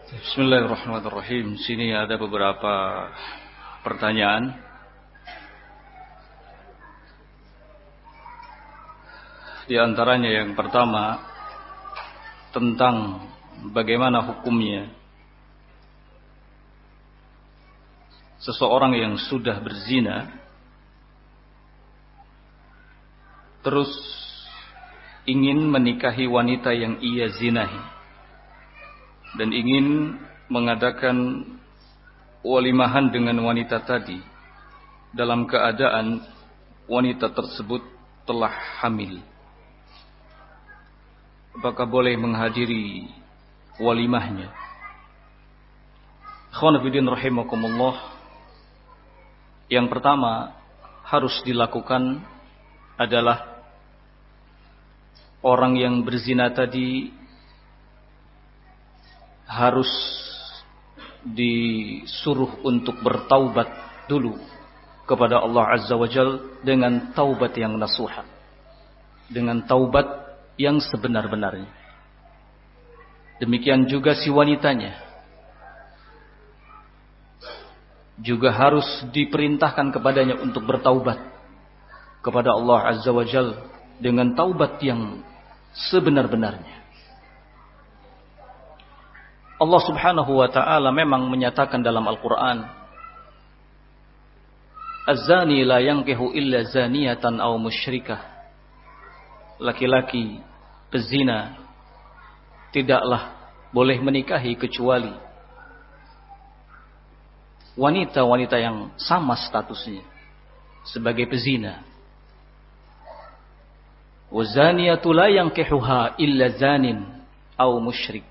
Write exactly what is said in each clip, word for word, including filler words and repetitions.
Bismillahirrahmanirrahim. Sini ada beberapa pertanyaan. Di antaranya yang pertama tentang bagaimana hukumnya seseorang yang sudah berzina terus ingin menikahi wanita yang ia zinahi dan ingin mengadakan walimahan dengan wanita tadi dalam keadaan wanita tersebut telah hamil. Apakah boleh menghadiri walimahnya? Ikhwan fillah rahimakumullah. Yang pertama harus dilakukan adalah orang yang berzina tadi harus disuruh untuk bertaubat dulu kepada Allah Azza wa Jal dengan taubat yang nasuha, dengan taubat yang sebenar-benarnya. Demikian juga si wanitanya juga harus diperintahkan kepadanya untuk bertaubat kepada Allah Azza wa Jal dengan taubat yang sebenar-benarnya. Allah Subhanahu wa ta'ala memang menyatakan dalam Al-Quran, Az-zani la yankihu illa zaniyatan aw musyrikah. Laki-laki pezina tidaklah boleh menikahi kecuali wanita-wanita yang sama statusnya sebagai pezina. Wa zaniyatu la yankihuha illa zanin aw musyrik.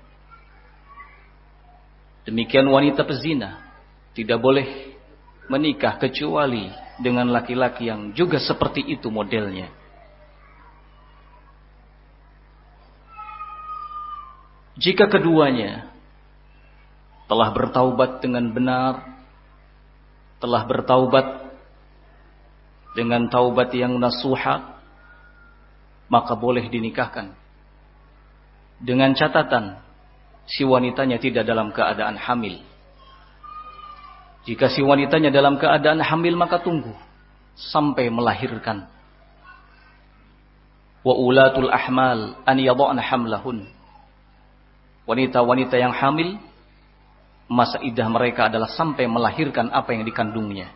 Demikian wanita pezina tidak boleh menikah kecuali dengan laki-laki yang juga seperti itu modelnya. Jika keduanya telah bertaubat dengan benar, telah bertaubat dengan taubat yang nasuha, maka boleh dinikahkan. Dengan catatan si wanitanya tidak dalam keadaan hamil. Jika si wanitanya dalam keadaan hamil, maka tunggu sampai melahirkan. Wa ulatul ahmal an yadha'na hamlahun. Wanita-wanita yang hamil, masa iddah mereka adalah sampai melahirkan apa yang dikandungnya.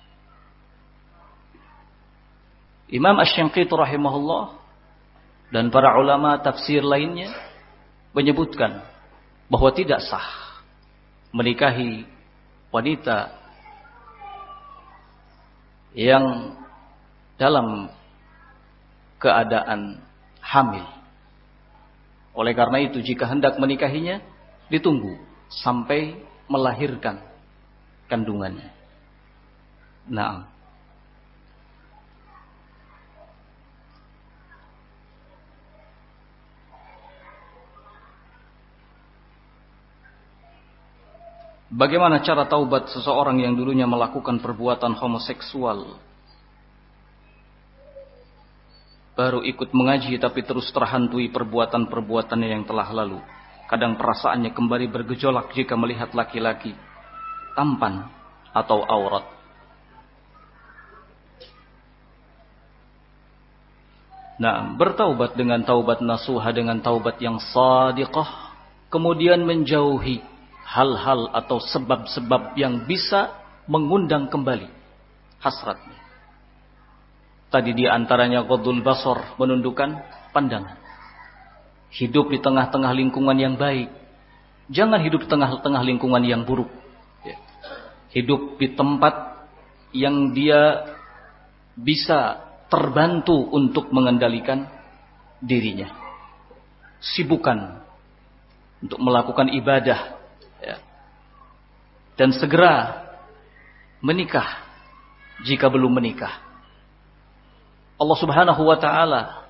Imam Asy-Syanqiti rahimahullah dan para ulama tafsir lainnya menyebutkan bahwa tidak sah menikahi wanita yang dalam keadaan hamil. Oleh karena itu, jika hendak menikahinya, ditunggu sampai melahirkan kandungannya. Nah, bagaimana cara taubat seseorang yang dulunya melakukan perbuatan homoseksual, baru ikut mengaji tapi terus terhantui perbuatan-perbuatannya yang telah lalu. Kadang perasaannya kembali bergejolak jika melihat laki-laki tampan atau aurat. Nah, bertaubat dengan taubat nasuha, dengan taubat yang shadiqah, kemudian menjauhi hal-hal atau sebab-sebab yang bisa mengundang kembali hasratnya. Tadi di antaranya ghadul basar, menundukkan pandangan. Hidup di tengah-tengah lingkungan yang baik. Jangan hidup di tengah-tengah lingkungan yang buruk. Hidup di tempat yang dia bisa terbantu untuk mengendalikan dirinya. Sibukan untuk melakukan ibadah. Dan segera menikah jika belum menikah. Allah Subhanahu wa ta'ala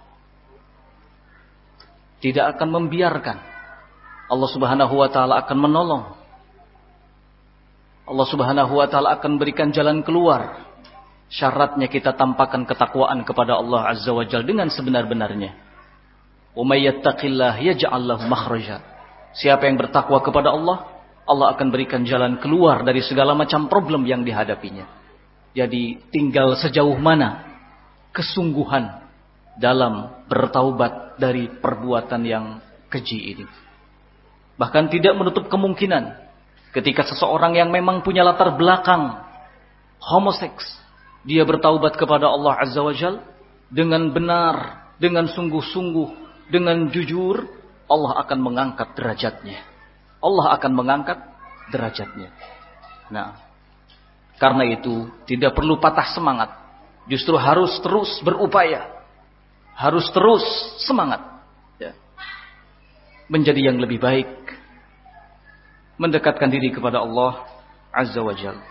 tidak akan membiarkan. Allah Subhanahu wa ta'ala akan menolong. Allah Subhanahu wa ta'ala akan berikan jalan keluar. Syaratnya kita tampakkan ketakwaan kepada Allah Azza wa Jalla dengan sebenar-benarnya. Wa may yattaqillah yaj'al lahu makhraja. Siapa yang bertakwa kepada Allah, Allah akan berikan jalan keluar dari segala macam problem yang dihadapinya. Jadi tinggal sejauh mana kesungguhan dalam bertaubat dari perbuatan yang keji ini. Bahkan tidak menutup kemungkinan ketika seseorang yang memang punya latar belakang homoseks, dia bertaubat kepada Allah Azza wa Jal dengan benar, dengan sungguh-sungguh, dengan jujur, Allah akan mengangkat derajatnya. Allah akan mengangkat derajatnya. Nah, karena itu tidak perlu patah semangat. Justru harus terus berupaya. Harus terus semangat. Ya. Menjadi yang lebih baik. Mendekatkan diri kepada Allah Azza wa Jalla.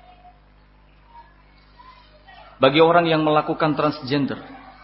Bagi orang yang melakukan transgender.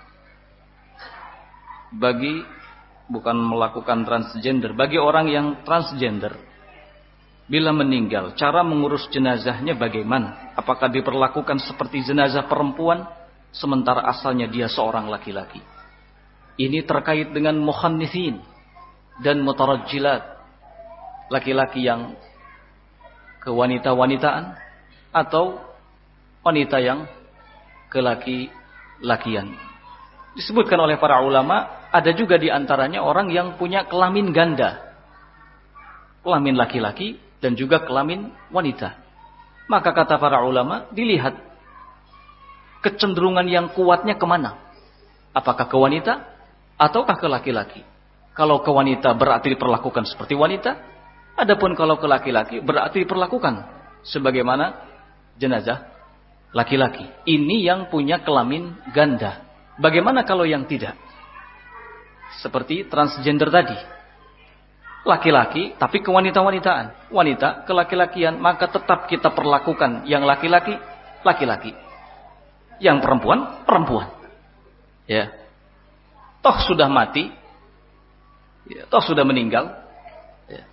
Bagi, bukan melakukan transgender. Bagi orang yang transgender. Bila meninggal, cara mengurus jenazahnya bagaimana? Apakah diperlakukan seperti jenazah perempuan, sementara asalnya dia seorang laki-laki? Ini terkait dengan mukhannithin dan mutarajjilat. Laki-laki yang kewanita-wanitaan atau wanita yang kelaki-lakian. Disebutkan oleh para ulama, ada juga di antaranya orang yang punya kelamin ganda. Kelamin laki-laki dan juga kelamin wanita. Maka kata para ulama, dilihat kecenderungan yang kuatnya kemana. Apakah ke wanita ataukah ke laki-laki. Kalau ke wanita berarti diperlakukan seperti wanita. Adapun kalau ke laki-laki berarti diperlakukan sebagaimana jenazah laki-laki. Ini yang punya kelamin ganda. Bagaimana kalau yang tidak? Seperti transgender tadi. Laki-laki tapi ke wanita-wanitaan, wanita ke laki-lakian, maka tetap kita perlakukan yang laki-laki laki-laki, yang perempuan perempuan. Ya, toh sudah mati, ya, toh sudah meninggal. Ya.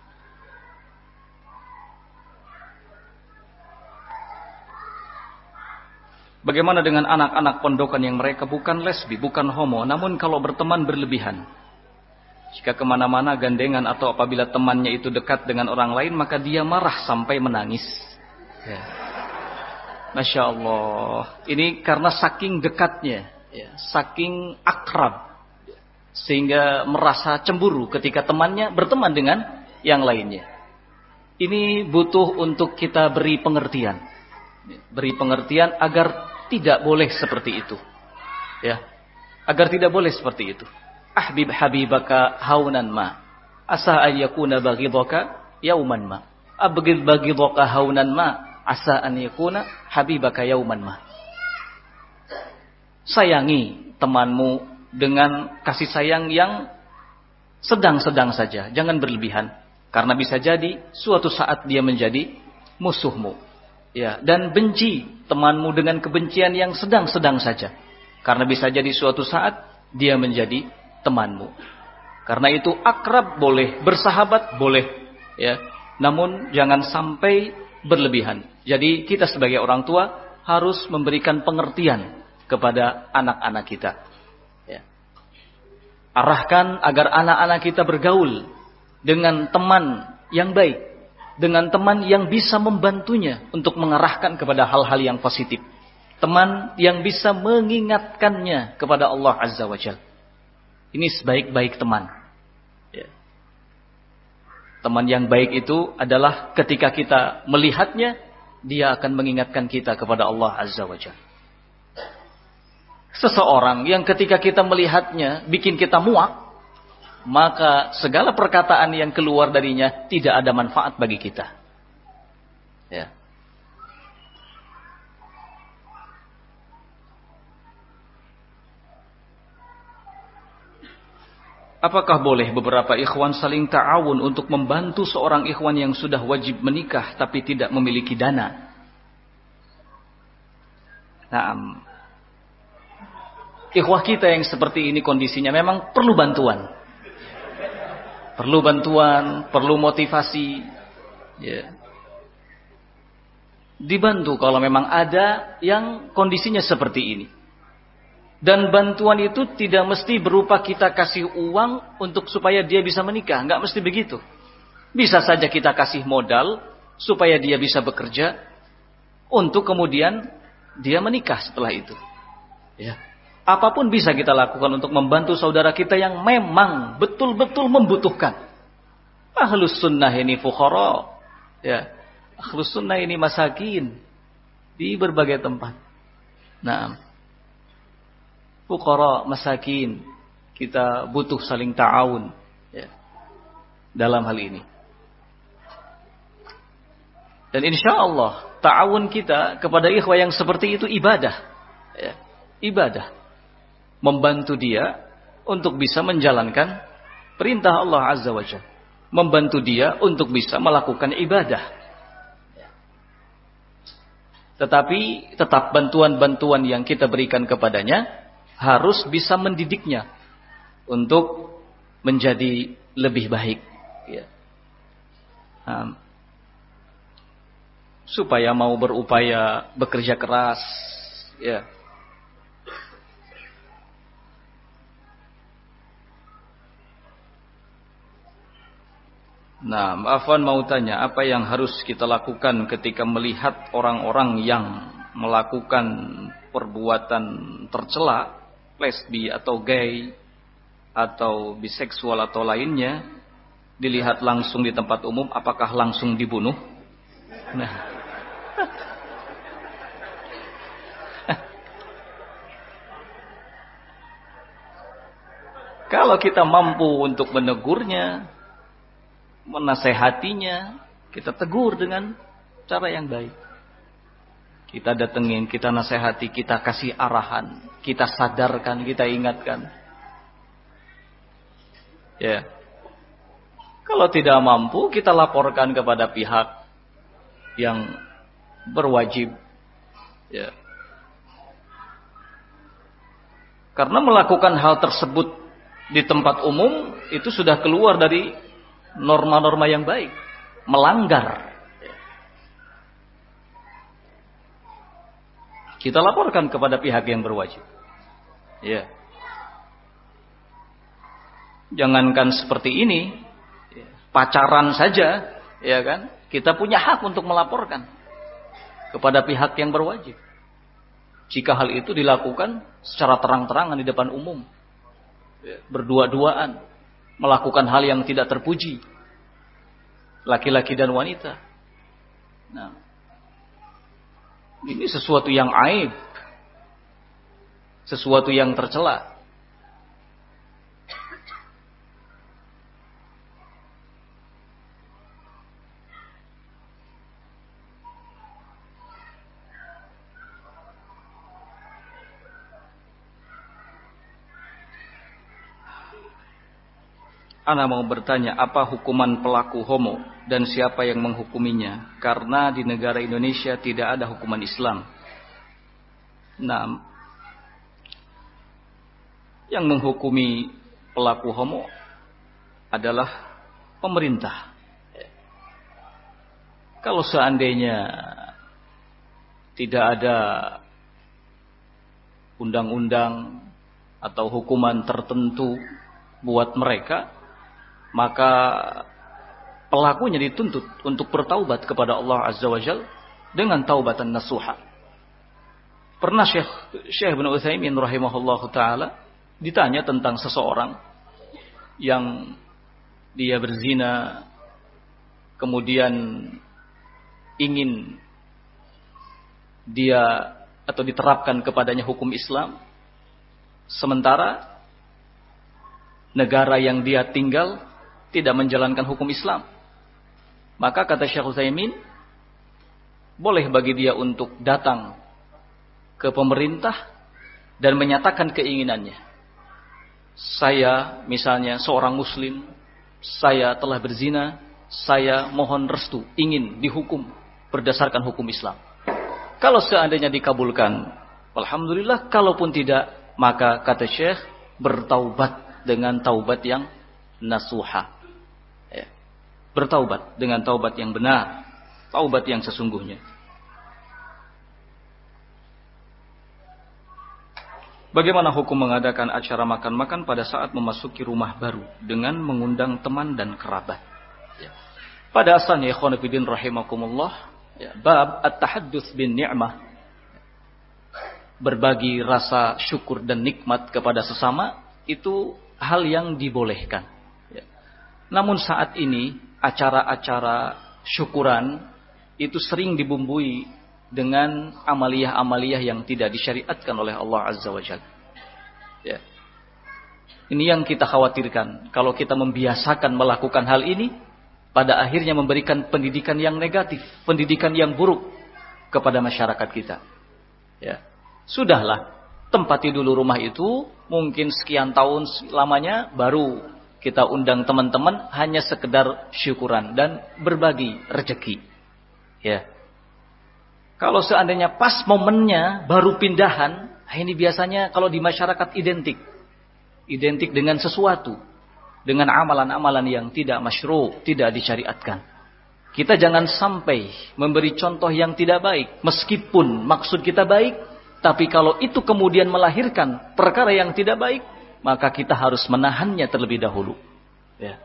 Bagaimana dengan anak-anak pondokan yang mereka bukan lesbi, bukan homo, namun kalau berteman berlebihan? Jika kemana-mana gandengan atau apabila temannya itu dekat dengan orang lain, maka dia marah sampai menangis. Ya. Masya Allah. Ini karena saking dekatnya, ya, saking akrab, sehingga merasa cemburu ketika temannya berteman dengan yang lainnya. Ini butuh untuk kita beri pengertian, beri pengertian agar tidak boleh seperti itu, ya, agar tidak boleh seperti itu. Ahbib habibaka haunan ma asa an yakuna baghidaka yauman ma abghid baghidaka haunan ma asa an yakuna habibaka yauman ma. Sayangi temanmu dengan kasih sayang yang sedang-sedang saja, jangan berlebihan, karena bisa jadi suatu saat dia menjadi musuhmu. Ya, dan benci temanmu dengan kebencian yang sedang-sedang saja, karena bisa jadi suatu saat dia menjadi temanmu. Karena itu akrab boleh, bersahabat boleh, ya. Namun jangan sampai berlebihan. Jadi kita sebagai orang tua harus memberikan pengertian kepada anak-anak kita. Ya. Arahkan agar anak-anak kita bergaul dengan teman yang baik, dengan teman yang bisa membantunya untuk mengarahkan kepada hal-hal yang positif. Teman yang bisa mengingatkannya kepada Allah Azza wa Jalla. Ini sebaik-baik teman. Ya. Teman yang baik itu adalah ketika kita melihatnya, dia akan mengingatkan kita kepada Allah Azza wa Jalla. Seseorang yang ketika kita melihatnya bikin kita muak, maka segala perkataan yang keluar darinya tidak ada manfaat bagi kita. Ya. Apakah boleh beberapa ikhwan saling ta'awun untuk membantu seorang ikhwan yang sudah wajib menikah tapi tidak memiliki dana? Nah, ikhwah kita yang seperti ini kondisinya memang perlu bantuan. Perlu bantuan, perlu motivasi. Ya. Dibantu kalau memang ada yang kondisinya seperti ini. Dan bantuan itu tidak mesti berupa kita kasih uang untuk supaya dia bisa menikah. Enggak mesti begitu. Bisa saja kita kasih modal supaya dia bisa bekerja untuk kemudian dia menikah setelah itu. Ya. Apapun bisa kita lakukan untuk membantu saudara kita yang memang betul-betul membutuhkan. Ahlus sunnah ini fuqara. Ya. Ahlus sunnah ini masakin di berbagai tempat. Nah, fuqara, masakin, kita butuh saling ta'awun ya, dalam hal ini. Dan insya Allah ta'awun kita kepada ikhwah yang seperti itu ibadah ya, ibadah. Membantu dia untuk bisa menjalankan perintah Allah Azza wa Jalla. Membantu dia untuk bisa melakukan ibadah. Tetapi tetap bantuan-bantuan yang kita berikan kepadanya harus bisa mendidiknya untuk menjadi lebih baik. Ya. Nah, supaya mau berupaya bekerja keras. Ya. Nah, Afwan mau tanya, apa yang harus kita lakukan ketika melihat orang-orang yang melakukan perbuatan tercela, lesbi atau gay, atau biseksual atau lainnya, dilihat langsung di tempat umum, apakah langsung dibunuh? Nah, kalau kita mampu untuk menegurnya, menasehatinya, kita tegur dengan cara yang baik. Kita datengin, kita nasehati, kita kasih arahan, kita sadarkan, kita ingatkan. Ya. Kalau tidak mampu, kita laporkan kepada pihak yang berwajib. Ya. Karena melakukan hal tersebut di tempat umum itu sudah keluar dari norma-norma yang baik, melanggar. Kita laporkan kepada pihak yang berwajib. Ya. Jangankan seperti ini, pacaran saja, ya kan? Kita punya hak untuk melaporkan kepada pihak yang berwajib. Jika hal itu dilakukan secara terang-terangan di depan umum, ya, berdua-duaan, melakukan hal yang tidak terpuji, laki-laki dan wanita. Nah, ini sesuatu yang aib, sesuatu yang tercela. Ana mau bertanya, apa hukuman pelaku homo dan siapa yang menghukuminya? Karena di negara Indonesia tidak ada hukuman Islam. Nah, yang menghukumi pelaku homo adalah pemerintah. Kalau seandainya tidak ada undang-undang atau hukuman tertentu buat mereka, maka pelakunya dituntut untuk bertaubat kepada Allah Azza wa Jalla dengan taubatan nasuha. Pernah Syekh Syekh Ibnu Utsaimin rahimahullahu taala ditanya tentang seseorang yang dia berzina, kemudian ingin dia atau diterapkan kepadanya hukum Islam, sementara negara yang dia tinggal tidak menjalankan hukum Islam. Maka kata Syekh Utsaimin, boleh bagi dia untuk datang ke pemerintah dan menyatakan keinginannya. Saya misalnya seorang muslim, saya telah berzina, saya mohon restu, ingin dihukum berdasarkan hukum Islam. Kalau seandainya dikabulkan, alhamdulillah. Kalaupun tidak, maka kata Syekh, bertaubat dengan taubat yang nasuha. Ya. Bertaubat dengan taubat yang benar, taubat yang sesungguhnya. Bagaimana hukum mengadakan acara makan-makan pada saat memasuki rumah baru dengan mengundang teman dan kerabat? Ya. Pada asalnya ikhwan fillah rahimakumullah, ya, bab at-tahadduts bin ni'mah, berbagi rasa syukur dan nikmat kepada sesama, itu hal yang dibolehkan. Ya. Namun saat ini acara-acara syukuran itu sering dibumbui dengan amaliyah-amaliyah yang tidak disyariatkan oleh Allah Azza wa Jalla. Ya. Ini yang kita khawatirkan. Kalau kita membiasakan melakukan hal ini, pada akhirnya memberikan pendidikan yang negatif, pendidikan yang buruk kepada masyarakat kita. Ya. Sudahlah, tempati dulu rumah itu, mungkin sekian tahun lamanya, baru kita undang teman-teman hanya sekedar syukuran dan berbagi rezeki. Ya. Kalau seandainya pas momennya baru pindahan, ini biasanya kalau di masyarakat identik. Identik dengan sesuatu. Dengan amalan-amalan yang tidak masyru', tidak disyariatkan. Kita jangan sampai memberi contoh yang tidak baik. Meskipun maksud kita baik, tapi kalau itu kemudian melahirkan perkara yang tidak baik, maka kita harus menahannya terlebih dahulu. Ya.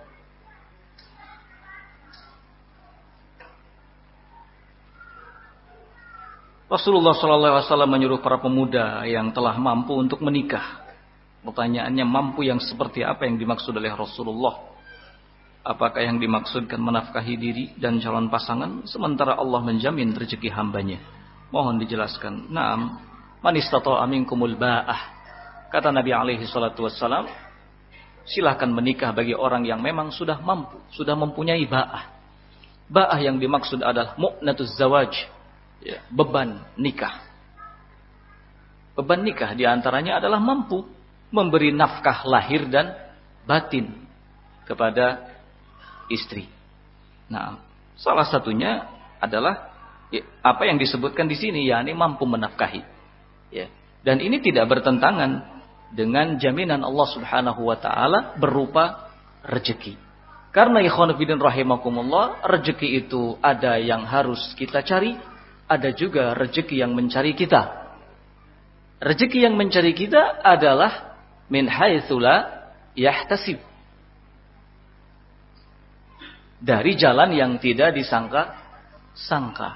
Rasulullah shallallahu alaihi wasallam menyuruh para pemuda yang telah mampu untuk menikah. Pertanyaannya, mampu yang seperti apa yang dimaksud oleh Rasulullah? Apakah yang dimaksudkan menafkahi diri dan calon pasangan, sementara Allah menjamin rezeki hambanya? Mohon dijelaskan. Naam. Man istata'a minkumul ba'ah. Kata Nabi alaihi salatu wassalam, silahkan menikah bagi orang yang memang sudah mampu, sudah mempunyai ba'ah. Ba'ah yang dimaksud adalah mu'natuz zawaj, ya, beban nikah. Beban nikah diantaranya adalah mampu memberi nafkah lahir dan batin kepada istri. Nah, salah satunya adalah ya, apa yang disebutkan di sini, yakni mampu menafkahi. Ya. Dan ini tidak bertentangan dengan jaminan Allah Subhanahu wa taala berupa rezeki. Karena ikhwan fillah rahimakumullah, rezeki itu ada yang harus kita cari, ada juga rezeki yang mencari kita. Rezeki yang mencari kita adalah min haitsu la yahtasib. Dari jalan yang tidak disangka-sangka.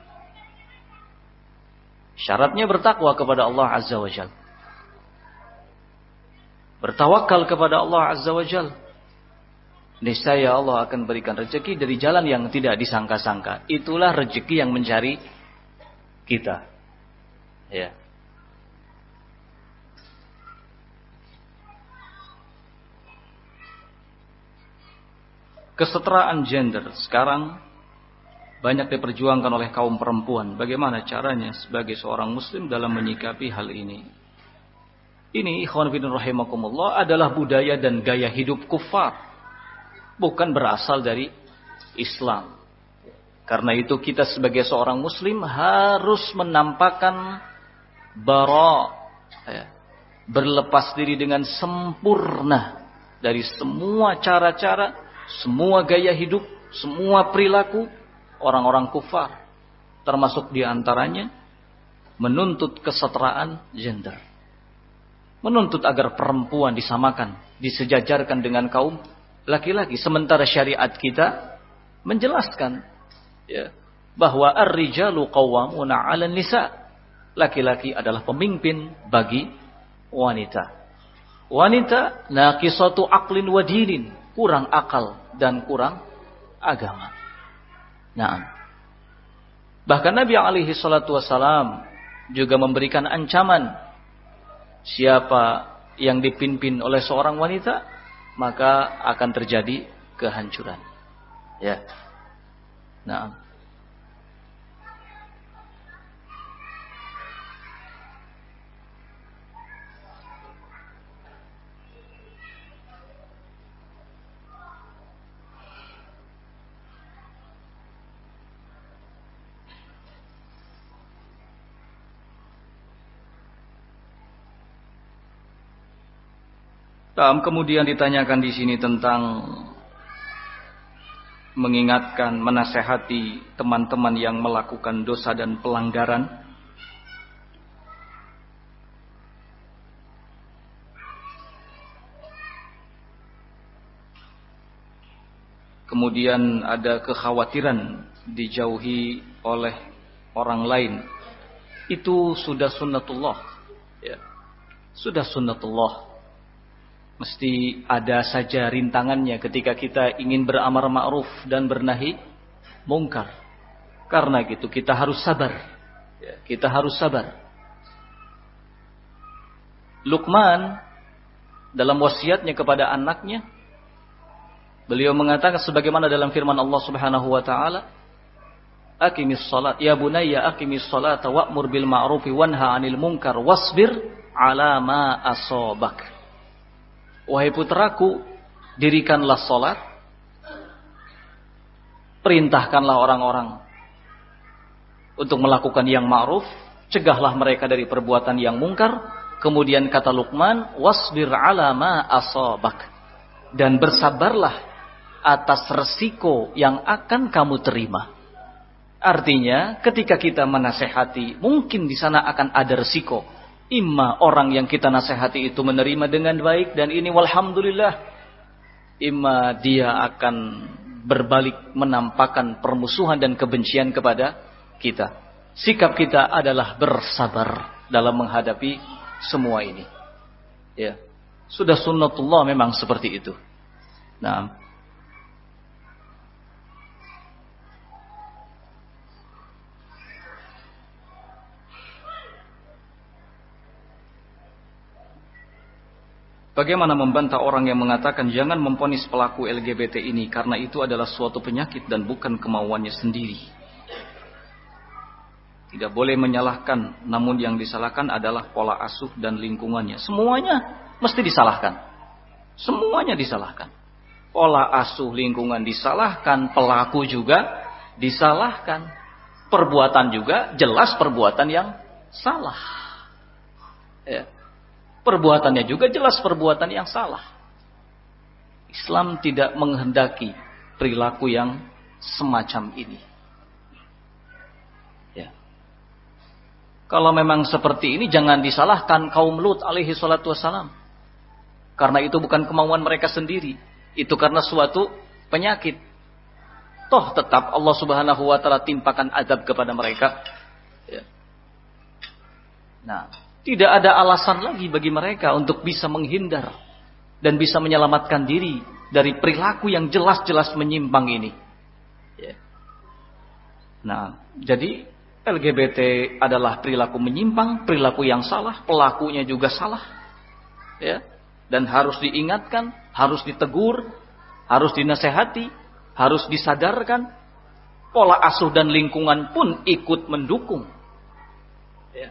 Syaratnya bertakwa kepada Allah Azza wa Jalla. Bertawakal kepada Allah Azza wa Jalla. Niscaya Allah akan berikan rezeki dari jalan yang tidak disangka-sangka. Itulah rezeki yang mencari kita. Ya. Kesetaraan gender sekarang banyak diperjuangkan oleh kaum perempuan. Bagaimana caranya sebagai seorang muslim dalam menyikapi hal ini? Ini ikhwan fillah rahimakumullah adalah budaya dan gaya hidup kufar. Bukan berasal dari Islam. Karena itu kita sebagai seorang muslim harus menampakkan bara, ya, berlepas diri dengan sempurna dari semua cara-cara, semua gaya hidup, semua perilaku orang-orang kufar, termasuk diantaranya menuntut kesetaraan gender, menuntut agar perempuan disamakan, disejajarkan dengan kaum laki-laki. Sementara syariat kita menjelaskan, ya, bahwa ar-rijalu qawwamuna 'alan nisa, laki-laki adalah pemimpin bagi wanita. Wanita naqisatu aqlin wa dinin, kurang akal dan kurang agama. Nah, bahkan Nabi alaihi salatu wassalam juga memberikan ancaman, siapa yang dipimpin oleh seorang wanita maka akan terjadi kehancuran. Ya. Nah, kemudian ditanyakan di sini tentang mengingatkan, menasehati teman-teman yang melakukan dosa dan pelanggaran. kemudian ada kekhawatiran dijauhi oleh orang lain, itu sudah sunnatullah, ya. Sudah sunnatullah. Mesti ada saja rintangannya ketika kita ingin beramar ma'ruf dan bernahi mungkar. Karena gitu kita harus sabar, ya. Kita harus sabar. Luqman dalam wasiatnya kepada anaknya, beliau mengatakan sebagaimana dalam firman Allah Subhanahu wa taala, "Aqimis shalat ya bunayya aqimis salata wa'mur bil ma'rufi wanha 'anil munkar wasbir 'ala ma asabak." Wahai putraku, dirikanlah salat, perintahkanlah orang-orang untuk melakukan yang ma'ruf, cegahlah mereka dari perbuatan yang mungkar. Kemudian kata Luqman, wasbir 'ala ma asabak, dan bersabarlah atas resiko yang akan kamu terima. Artinya, ketika kita menasehati, mungkin di sana akan ada resiko. Imma orang yang kita nasihati itu menerima dengan baik, dan ini walhamdulillah. Imma dia akan berbalik menampakkan permusuhan dan kebencian kepada kita. Sikap kita adalah bersabar dalam menghadapi semua ini. Ya, sudah sunnatullah memang seperti itu. Nah, bagaimana membantah orang yang mengatakan jangan memvonis pelaku L G B T ini karena itu adalah suatu penyakit dan bukan kemauannya sendiri. Tidak boleh menyalahkan, namun yang disalahkan adalah pola asuh dan lingkungannya. Semuanya mesti disalahkan. Semuanya disalahkan. Pola asuh, lingkungan disalahkan, pelaku juga disalahkan. Perbuatan juga jelas perbuatan yang salah. Ya. Perbuatannya juga jelas perbuatan yang salah. Islam tidak menghendaki perilaku yang semacam ini. Ya. Kalau memang seperti ini, jangan disalahkan kaum Lut alaihi salatu wassalam. Karena itu bukan kemauan mereka sendiri. Itu karena suatu penyakit. Toh tetap Allah subhanahu wa ta'ala timpakan azab kepada mereka. Ya. Nah, tidak ada alasan lagi bagi mereka untuk bisa menghindar dan bisa menyelamatkan diri dari perilaku yang jelas-jelas menyimpang ini. Ya. Nah, jadi L G B T adalah perilaku menyimpang, perilaku yang salah, pelakunya juga salah. Ya. Dan harus diingatkan, harus ditegur, harus dinasehati, harus disadarkan. Pola asuh dan lingkungan pun ikut mendukung. Ya.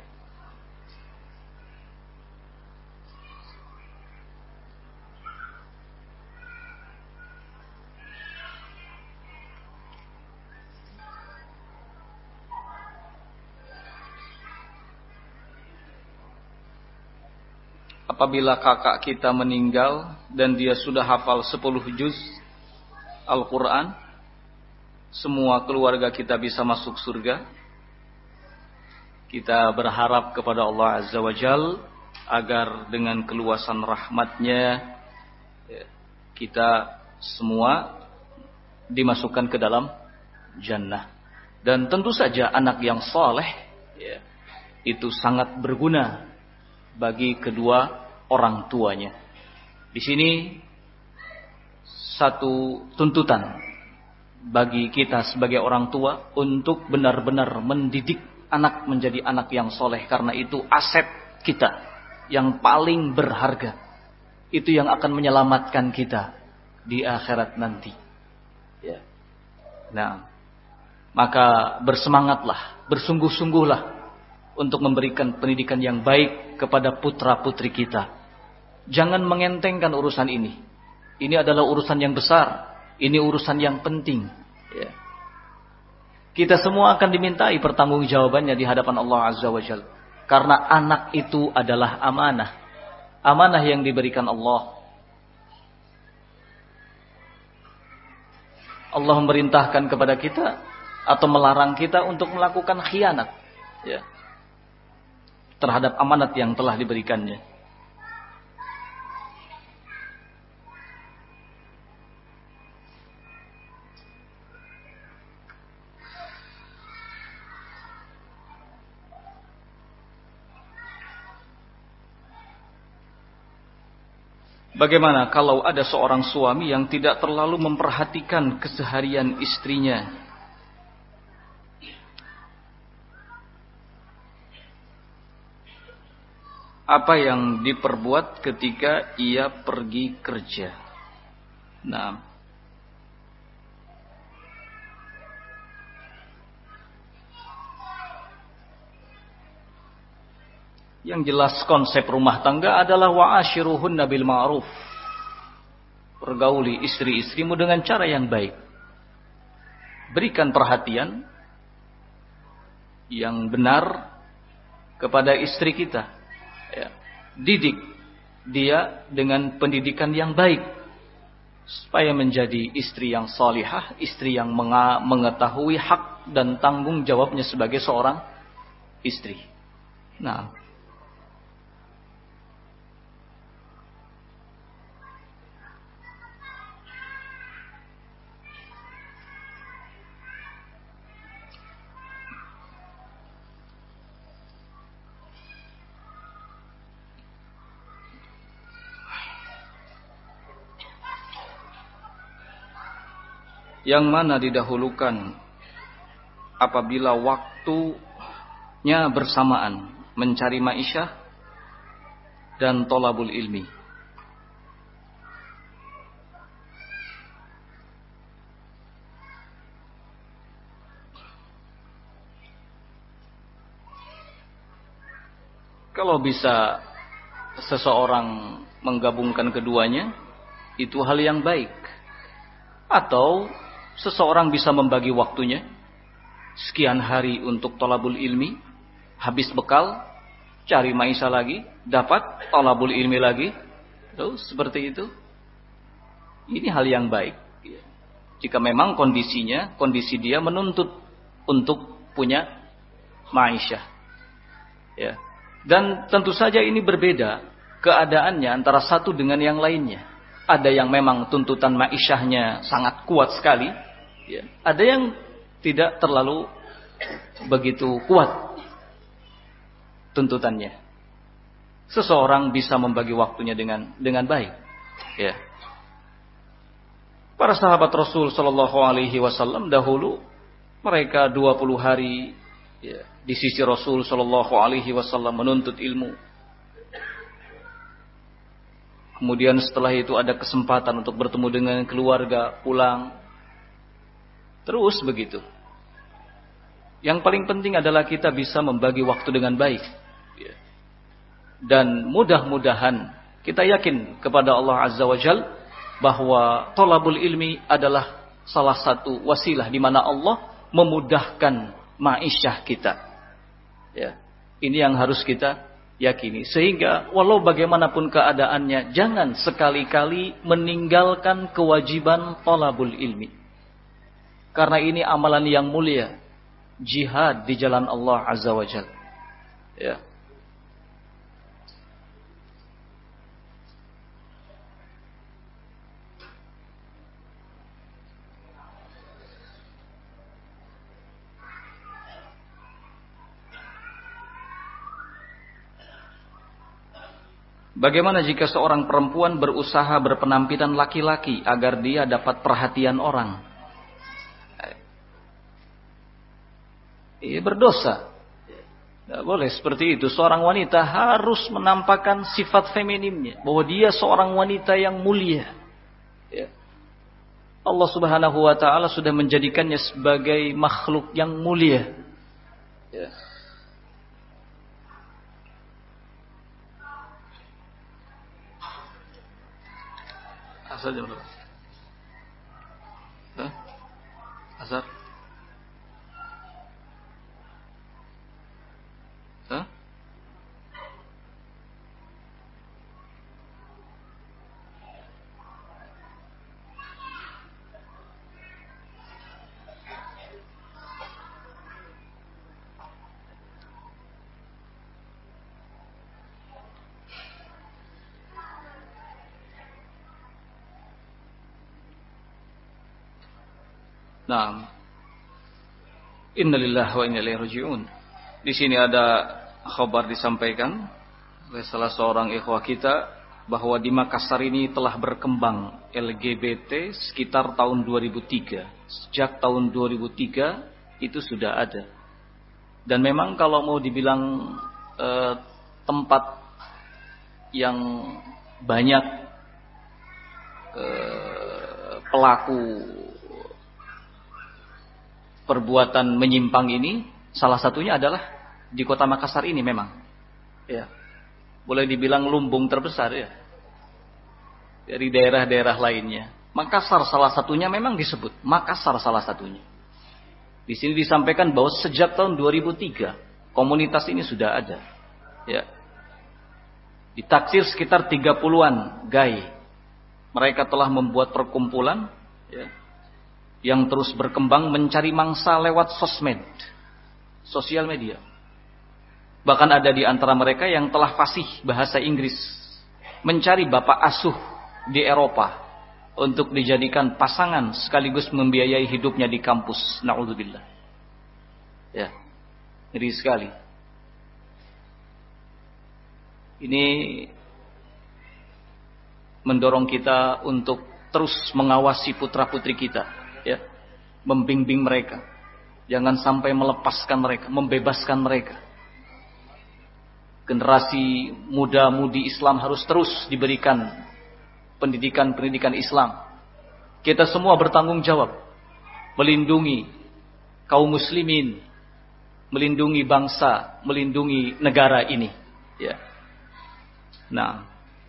Apabila kakak kita meninggal dan dia sudah hafal sepuluh juz Al-Quran, semua keluarga kita bisa masuk surga. Kita berharap kepada Allah Azza wa Jal agar dengan keluasan rahmatnya kita semua dimasukkan ke dalam jannah. Dan tentu saja anak yang saleh ya, itu sangat berguna bagi kedua orang tuanya. Di sini satu tuntutan bagi kita sebagai orang tua untuk benar-benar mendidik anak menjadi anak yang soleh, karena itu aset kita yang paling berharga. Itu yang akan menyelamatkan kita di akhirat nanti. Ya. Nah, maka bersemangatlah, bersungguh-sungguhlah untuk memberikan pendidikan yang baik kepada putra-putri kita. Jangan mengentengkan urusan ini. Ini adalah urusan yang besar. Ini urusan yang penting. Ya. Kita semua akan dimintai pertanggungjawabannya di hadapan Allah Azza wa Jalla. Karena anak itu adalah amanah. Amanah yang diberikan Allah. Allah memerintahkan kepada kita atau melarang kita untuk melakukan khianat. Ya. Terhadap amanat yang telah diberikannya. Bagaimana kalau ada seorang suami yang tidak terlalu memperhatikan keseharian istrinya? Apa yang diperbuat ketika ia pergi kerja? Nah, yang jelas konsep rumah tangga adalah wa'ashiruhunna bil ma'ruf. Pergauli istri-istrimu dengan cara yang baik. Berikan perhatian yang benar kepada istri kita. Ya. Didik dia dengan pendidikan yang baik supaya menjadi istri yang salihah, istri yang mengetahui hak dan tanggung jawabnya sebagai seorang istri. Nah, yang mana didahulukan apabila waktunya bersamaan, mencari ma'isyah dan thalabul ilmi? Kalau bisa seseorang menggabungkan keduanya, itu hal yang baik. Atau seseorang bisa membagi waktunya sekian hari untuk thalabul ilmi, habis bekal cari maisha lagi, dapat thalabul ilmi lagi. Tuh, seperti itu. Ini hal yang baik. Jika memang kondisinya, kondisi dia menuntut untuk punya maisha. Ya. Dan tentu saja ini berbeda keadaannya antara satu dengan yang lainnya. Ada yang memang tuntutan ma'isyahnya sangat kuat sekali, ya. Ada yang tidak terlalu begitu kuat tuntutannya. Seseorang bisa membagi waktunya dengan dengan baik, ya. Para sahabat Rasul Shallallahu Alaihi Wasallam dahulu mereka dua puluh hari, ya, di sisi Rasul Shallallahu Alaihi Wasallam menuntut ilmu. Kemudian setelah itu ada kesempatan untuk bertemu dengan keluarga, pulang. Terus begitu. Yang paling penting adalah kita bisa membagi waktu dengan baik. Dan mudah-mudahan kita yakin kepada Allah Azza wa Jal bahwa thalabul ilmi adalah salah satu wasilah di mana Allah memudahkan ma'isyah kita. Ya. Ini yang harus kita yakini. Sehingga walau bagaimanapun keadaannya, jangan sekali-kali meninggalkan kewajiban thalabul ilmi. Karena ini amalan yang mulia, jihad di jalan Allah Azza wa Jalla. Ya. Bagaimana jika seorang perempuan berusaha berpenampilan laki-laki agar dia dapat perhatian orang? Ia berdosa. Tidak boleh seperti itu. Seorang wanita harus menampakkan sifat femininnya, bahwa dia seorang wanita yang mulia. Allah Subhanahu wa ta'ala sudah menjadikannya sebagai makhluk yang mulia. Ya. Asar jam berapa? Hah? Asar? Hah? Naam. Innalillahi wa inna ilaihi raji'un. Di sini ada khabar disampaikan oleh salah seorang ikhwah kita bahwa di Makassar ini telah berkembang L G B T sekitar tahun dua ribu tiga. Sejak tahun dua ribu tiga itu sudah ada. Dan memang kalau mau dibilang eh, tempat yang banyak eh, pelaku perbuatan menyimpang ini, salah satunya adalah di kota Makassar ini memang. Ya. Boleh dibilang lumbung terbesar ya. Dari daerah-daerah lainnya. Makassar salah satunya memang disebut. Makassar salah satunya. Di sini disampaikan bahwa sejak tahun dua ribu tiga komunitas ini sudah ada. Ya. Ditaksir sekitar tiga puluhan gai. Mereka telah membuat perkumpulan ya, yang terus berkembang mencari mangsa lewat sosmed, sosial media. Bahkan ada di antara mereka yang telah fasih bahasa Inggris, mencari bapak asuh di Eropa untuk dijadikan pasangan sekaligus membiayai hidupnya di kampus. Na'udzubillah. Ya, ngeri sekali. Ini mendorong kita untuk terus mengawasi putra-putri kita, ya, membimbing mereka, jangan sampai melepaskan mereka, membebaskan mereka. Generasi muda-mudi Islam harus terus diberikan pendidikan-pendidikan Islam. Kita semua bertanggung jawab melindungi kaum muslimin, melindungi bangsa, melindungi negara ini, ya. Nah,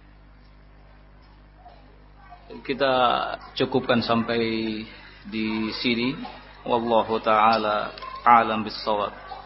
kita cukupkan sampai di sini. Wallahu taala a'lam bis-shawab.